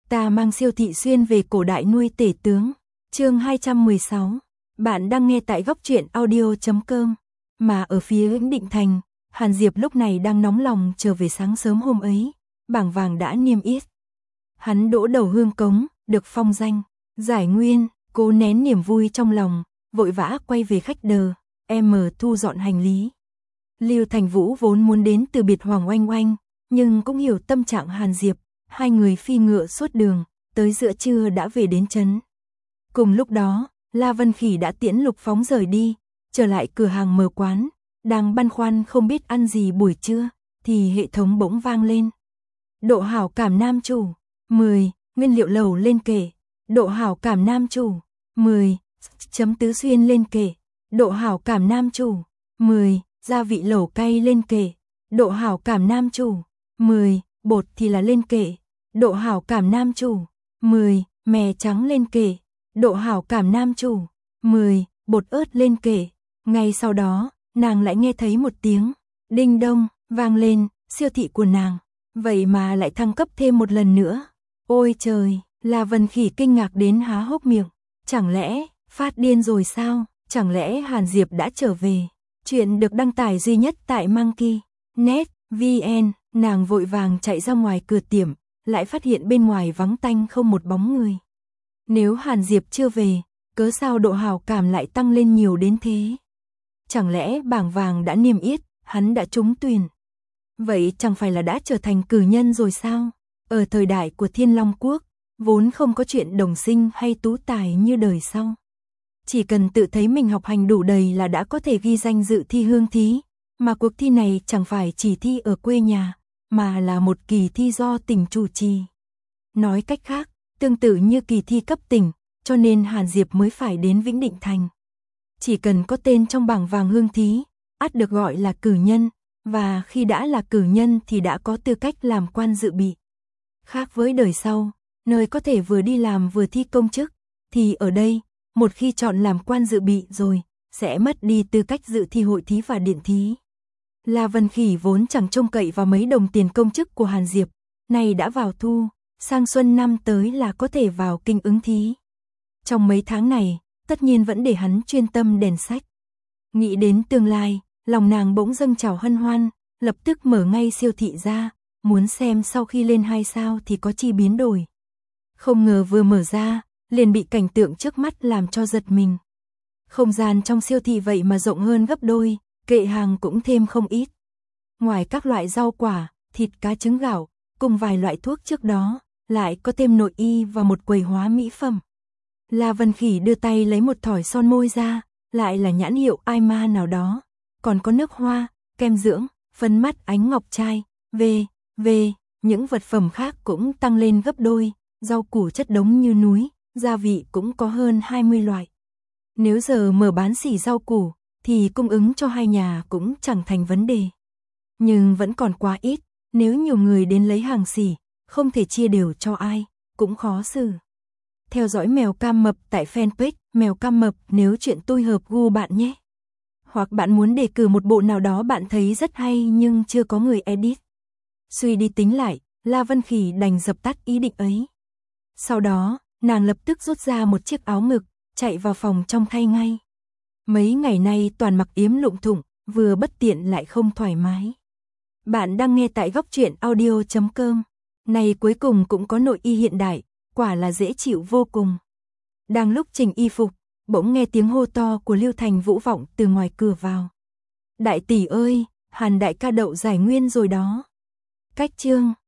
Ta mang Siêu thị xuyên về cổ đại nuôi tể tướng. Chương 216. Bạn đang nghe tại góc truyện audio.com. Mà ở phía Vĩnh Định Thành, Hàn Diệp lúc này đang nóng lòng chờ về sáng sớm hôm ấy, bảng vàng đã niêm yết. Hắn đỗ đầu hương cống, được phong danh giải nguyên, cố nén niềm vui trong lòng, vội vã quay về khách đờ, thu dọn hành lý. Lưu Thành Vũ vốn muốn đến từ biệt Hoàng Oanh Oanh, nhưng cũng hiểu tâm trạng Hàn Diệp, hai người phi ngựa suốt đường, tới giữa trưa đã về đến trấn. Cùng lúc đó, La Vân Khỉ đã tiễn Lục Phóng rời đi, trở lại cửa hàng mở quán, đang băn khoăn không biết ăn gì buổi trưa, thì hệ thống bỗng vang lên. Độ hảo cảm nam chủ, 10, nguyên liệu lẩu lên kệ. Độ hảo cảm nam chủ, 10, chấm tứ xuyên lên kệ. Độ hảo cảm nam chủ, 10, gia vị lẩu cay lên kệ. Độ hảo cảm nam chủ, 10, bột thì là lên kệ. Độ hảo cảm nam chủ, 10, mè trắng lên kệ. Độ hảo cảm nam chủ, 10, bột ớt lên kệ. Ngay sau đó, nàng lại nghe thấy một tiếng đinh đông vang lên, siêu thị của nàng vậy mà lại thăng cấp thêm một lần nữa. Ôi trời, La Vân Khỉ kinh ngạc đến há hốc miệng, chẳng lẽ phát điên rồi sao? Chẳng lẽ Hàn Diệp đã trở về? Chuyện được đăng tải duy nhất tại Monkey.net VN. Nàng vội vàng chạy ra ngoài cửa tiệm, lại phát hiện bên ngoài vắng tanh không một bóng người. Nếu Hàn Diệp chưa về, cớ sao độ hảo cảm lại tăng lên nhiều đến thế? Chẳng lẽ bảng vàng đã niêm yết, hắn đã trúng tuyển? Vậy chẳng phải là đã trở thành cử nhân rồi sao? Ở thời đại của Thiên Long Quốc, vốn không có chuyện đồng sinh hay tú tài như đời sau. Chỉ cần tự thấy mình học hành đủ đầy là đã có thể ghi danh dự thi hương thí, mà cuộc thi này chẳng phải chỉ thi ở quê nhà, mà là một kỳ thi do tỉnh chủ trì. Nói cách khác, tương tự như kỳ thi cấp tỉnh, cho nên Hàn Diệp mới phải đến Vĩnh Định Thành. Chỉ cần có tên trong bảng vàng hương thí, ắt được gọi là cử nhân, và khi đã là cử nhân thì đã có tư cách làm quan dự bị. Khác với đời sau, nơi có thể vừa đi làm vừa thi công chức, thì ở đây, một khi chọn làm quan dự bị rồi, sẽ mất đi tư cách dự thi hội thí và điện thí. La Vân Khỉ vốn chẳng trông cậy vào mấy đồng tiền công chức của Hàn Diệp, nay đã vào thu, sang xuân năm tới là có thể vào kinh ứng thí. Trong mấy tháng này, tất nhiên vẫn để hắn chuyên tâm đèn sách. Nghĩ đến tương lai, lòng nàng bỗng dâng trào hân hoan, lập tức mở ngay siêu thị ra, muốn xem sau khi lên 2 sao thì có chi biến đổi. Không ngờ vừa mở ra, liền bị cảnh tượng trước mắt làm cho giật mình. Không gian trong siêu thị vậy mà rộng hơn gấp đôi, kệ hàng cũng thêm không ít. Ngoài các loại rau quả, thịt cá trứng gạo, cùng vài loại thuốc trước đó, lại có thêm nội y và một quầy hóa mỹ phẩm. La Vân Khỉ đưa tay lấy một thỏi son môi ra, lại là nhãn hiệu Aima nào đó, còn có nước hoa, kem dưỡng, phấn mắt ánh ngọc trai, những vật phẩm khác cũng tăng lên gấp đôi, rau củ chất đống như núi, gia vị cũng có hơn 20 loại. Nếu giờ mở bán xỉ rau củ, thì cung ứng cho hai nhà cũng chẳng thành vấn đề. Nhưng vẫn còn quá ít, nếu nhiều người đến lấy hàng xỉ, không thể chia đều cho ai, cũng khó xử. Theo dõi Mèo Cam Mập tại fanpage Mèo Cam Mập nếu chuyện tôi hợp gu bạn nhé. Hoặc bạn muốn đề cử một bộ nào đó bạn thấy rất hay nhưng chưa có người edit. Suy đi tính lại, La Vân Khỉ đành dập tắt ý định ấy. Sau đó, nàng lập tức rút ra một chiếc áo ngực, chạy vào phòng trong thay ngay. Mấy ngày nay toàn mặc yếm lụng thụng, vừa bất tiện lại không thoải mái. Bạn đang nghe tại góc truyện audio.com. Này cuối cùng cũng có nội y hiện đại, quả là dễ chịu vô cùng. Đang lúc chỉnh y phục, bỗng nghe tiếng hô to của Lưu Thành Vũ vọng từ ngoài cửa vào. Đại tỷ ơi, Hàn đại ca đậu giải nguyên rồi đó. Cách chương